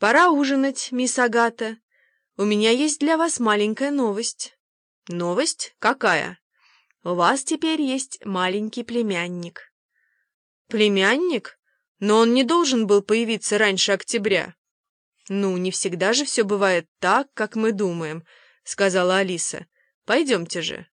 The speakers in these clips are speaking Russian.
«Пора ужинать, мисс Агата. У меня есть для вас маленькая новость». «Новость? Какая?» «У вас теперь есть маленький племянник». «Племянник? Но он не должен был появиться раньше октября». «Ну, не всегда же все бывает так, как мы думаем», — сказала Алиса. «Пойдемте же».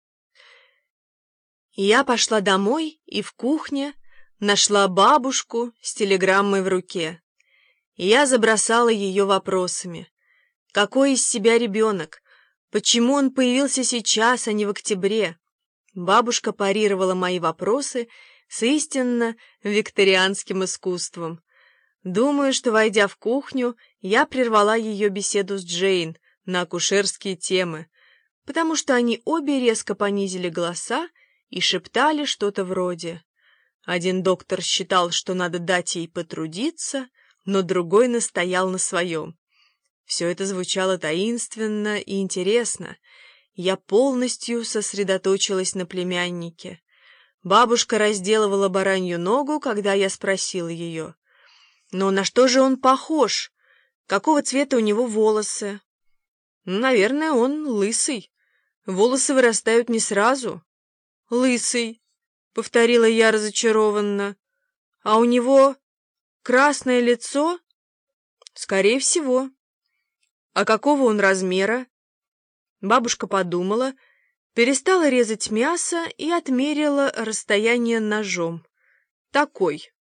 Я пошла домой и в кухне нашла бабушку с телеграммой в руке. Я забросала ее вопросами. Какой из себя ребенок? Почему он появился сейчас, а не в октябре? Бабушка парировала мои вопросы с истинно викторианским искусством. Думаю, что, войдя в кухню, я прервала ее беседу с Джейн на акушерские темы, потому что они обе резко понизили голоса и шептали что-то вроде: один доктор считал, что надо дать ей потрудиться, но другой настоял на своем. Все это звучало таинственно и интересно. Я полностью сосредоточилась на племяннике. Бабушка разделывала баранью ногу, когда я спросила ее: «Но на что же он похож? Какого цвета у него волосы?» «Наверное, он лысый. Волосы вырастают не сразу». «Лысый», — повторила я разочарованно. «А у него красное лицо?» «Скорее всего». «А какого он размера?» Бабушка подумала, перестала резать мясо и отмерила расстояние ножом. «Такой».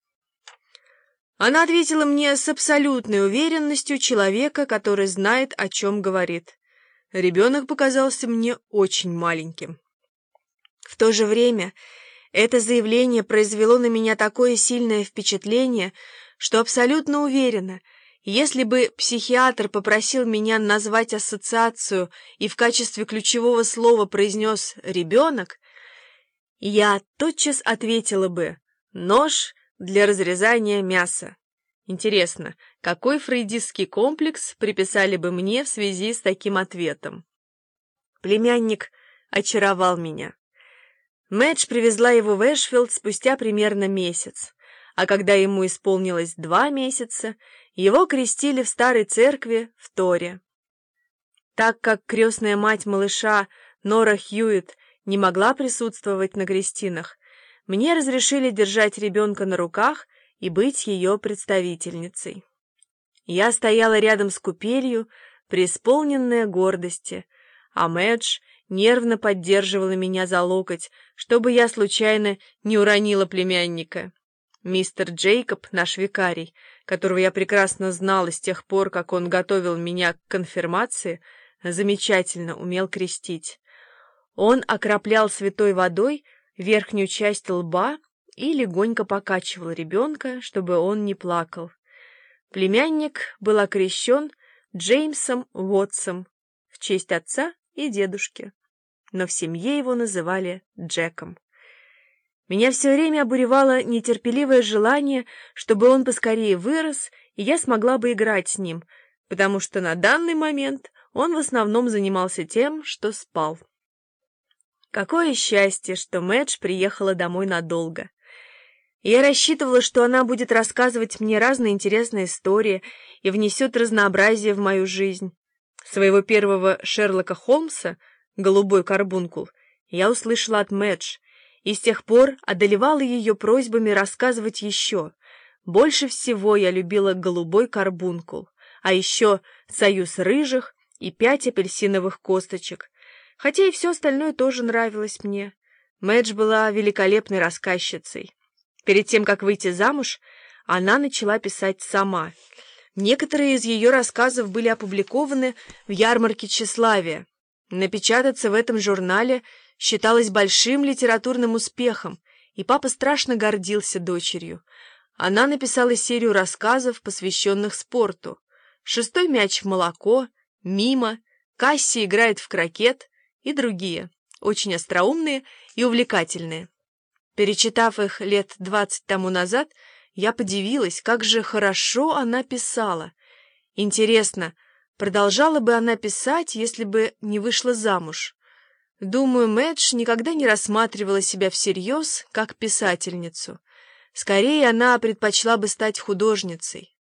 Она ответила мне с абсолютной уверенностью человека, который знает, о чем говорит. Ребенок показался мне очень маленьким. В то же время это заявление произвело на меня такое сильное впечатление, что абсолютно уверена, если бы психиатр попросил меня назвать ассоциацию и в качестве ключевого слова произнес «ребенок», я тотчас ответила бы «нож для разрезания мяса». Интересно, какой фрейдистский комплекс приписали бы мне в связи с таким ответом? Племянник очаровал меня. Мэдж привезла его в Эшфилд спустя примерно месяц, а когда ему исполнилось 2 месяца, его крестили в старой церкви в Торе. Так как крестная мать малыша Нора Хьюитт не могла присутствовать на крестинах, мне разрешили держать ребенка на руках и быть ее представительницей. Я стояла рядом с купелью, преисполненная гордости, а Мэдж нервно поддерживала меня за локоть, чтобы я случайно не уронила племянника. Мистер Джейкоб, наш викарий, которого я прекрасно знала с тех пор, как он готовил меня к конфирмации, замечательно умел крестить. Он окроплял святой водой верхнюю часть лба и легонько покачивал ребенка, чтобы он не плакал. Племянник был окрещен Джеймсом Уотсом в честь отца и дедушки, но в семье его называли Джеком. Меня все время обуревало нетерпеливое желание, чтобы он поскорее вырос, и я смогла бы играть с ним, потому что на данный момент он в основном занимался тем, что спал. Какое счастье, что Мэдж приехала домой надолго. Я рассчитывала, что она будет рассказывать мне разные интересные истории и внесет разнообразие в мою жизнь. Своего первого Шерлока Холмса, «Голубой карбункул», я услышала от Мэдж, и с тех пор одолевала ее просьбами рассказывать еще. Больше всего я любила «Голубой карбункул», а еще «Союз рыжих» и «5 апельсиновых косточек», хотя и все остальное тоже нравилось мне. Мэдж была великолепной рассказчицей. Перед тем, как выйти замуж, она начала писать сама. Некоторые из ее рассказов были опубликованы в ярмарке тщеславия. Напечататься в этом журнале считалось большим литературным успехом, и папа страшно гордился дочерью. Она написала серию рассказов, посвященных спорту. «Шестой мяч в молоко», «Мимо», «Касси играет в крокет» и другие, очень остроумные и увлекательные. Перечитав их лет 20 тому назад, я подивилась, как же хорошо она писала. Интересно, продолжала бы она писать, если бы не вышла замуж? Думаю, Мэдж никогда не рассматривала себя всерьез как писательницу. Скорее, она предпочла бы стать художницей.